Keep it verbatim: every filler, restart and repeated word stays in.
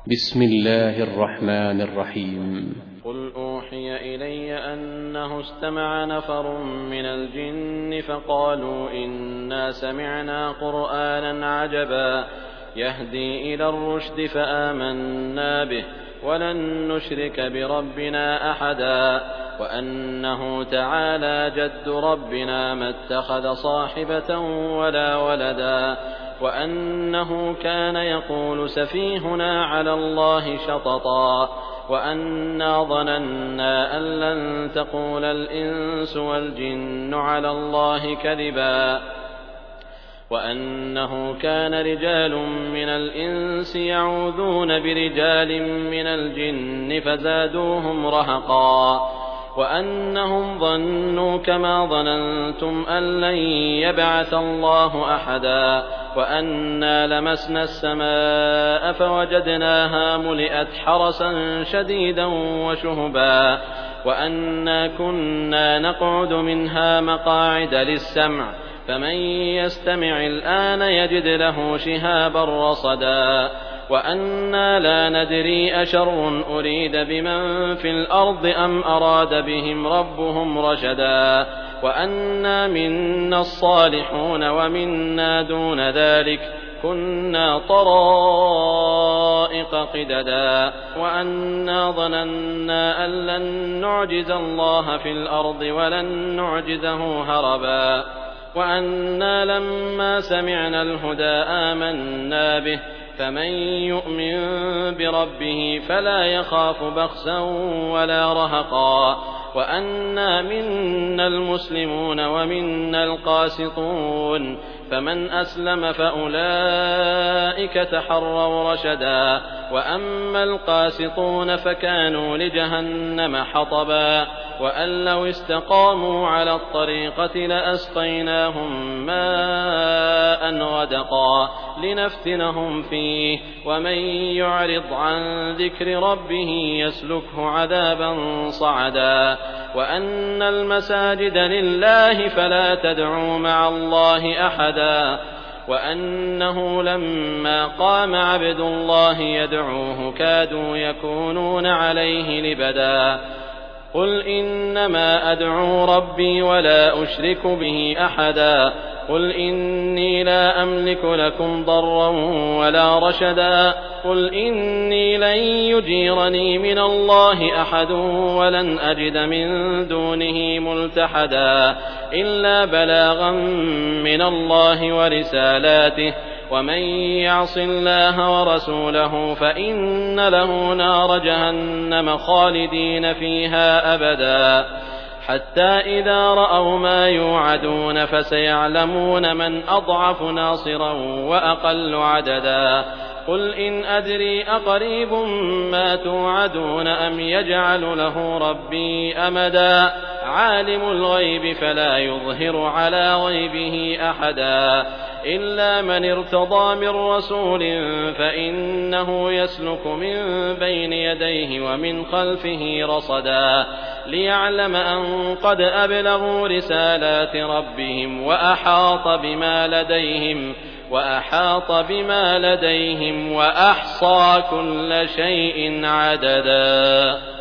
بسم الله الرحمن الرحيم. قل أوحي إلي أنه استمع نفر من الجن فقالوا إنا سمعنا قرآنا عجبا يهدي إلى الرشد فآمنا به ولن نشرك بربنا أحدا وأنه تعالى جد ربنا ما اتخذ صاحبة ولا ولدا وأنه كان يقول سفيهنا على الله شططا وأنا ظننا أن لن تقول الإنس والجن على الله كذبا وأنه كان رجال من الإنس يعوذون برجال من الجن فزادوهم رهقا وأنهم ظنوا كما ظننتم أن لن يبعث الله أحدا وأنا لمسنا السماء فوجدناها ملئت حرسا شديدا وشهبا وأنا كنا نقعد منها مقاعد للسمع فمن يستمع الآن يجد له شهابا رصدا وأنا لا ندري أشر أريد بمن في الأرض أم أراد بهم ربهم رشدا وأنا منا الصالحون ومنا دون ذلك كنا طرائق قددا وأنا ظننا أن لن نعجز الله في الأرض ولن نعجزه هربا وأنا لما سمعنا الهدى آمنا به فمن يؤمن بربه فلا يخاف بخسا ولا رهقا وأنا منا المسلمون ومنا القاسطون فمن أسلم فأولئك تحروا رشدا وأما القاسطون فكانوا لجهنم حطبا وأن لو استقاموا على الطريقة لأسقيناهم ماء غدقا لنفتنهم فيه ومن يعرض عن ذكر ربه يسلكه عذابا صعدا وأن المساجد لله فلا تدعوا مع الله أحدا وأنه لما قام عبد الله يدعوه كادوا يكونون عليه لبدا قل إنما أدعو ربي ولا أشرك به أحدا قل إني لا أملك لكم ضرا ولا رشدا قل إني لن يجيرني من الله أحد ولن أجد من دونه ملتحدا إلا بلاغا من الله ورسالاته ومن يعص الله ورسوله فإن له نار جهنم خالدين فيها أبدا حتى إذا رأوا ما يوعدون فسيعلمون من أضعف ناصرا وأقل عددا قل إن أدري أقريب ما توعدون أم يجعل له ربي أمدا عالم الغيب فلا يظهر على غيبه أحدا إلا من ارتضى من رسول فإنه يسلك من بين يديه ومن خلفه رصدا ليعلم أن قد أبلغوا رسالات ربهم وأحاط بما لديهم وأحاط بما لديهم وأحصى كل شيء عددا.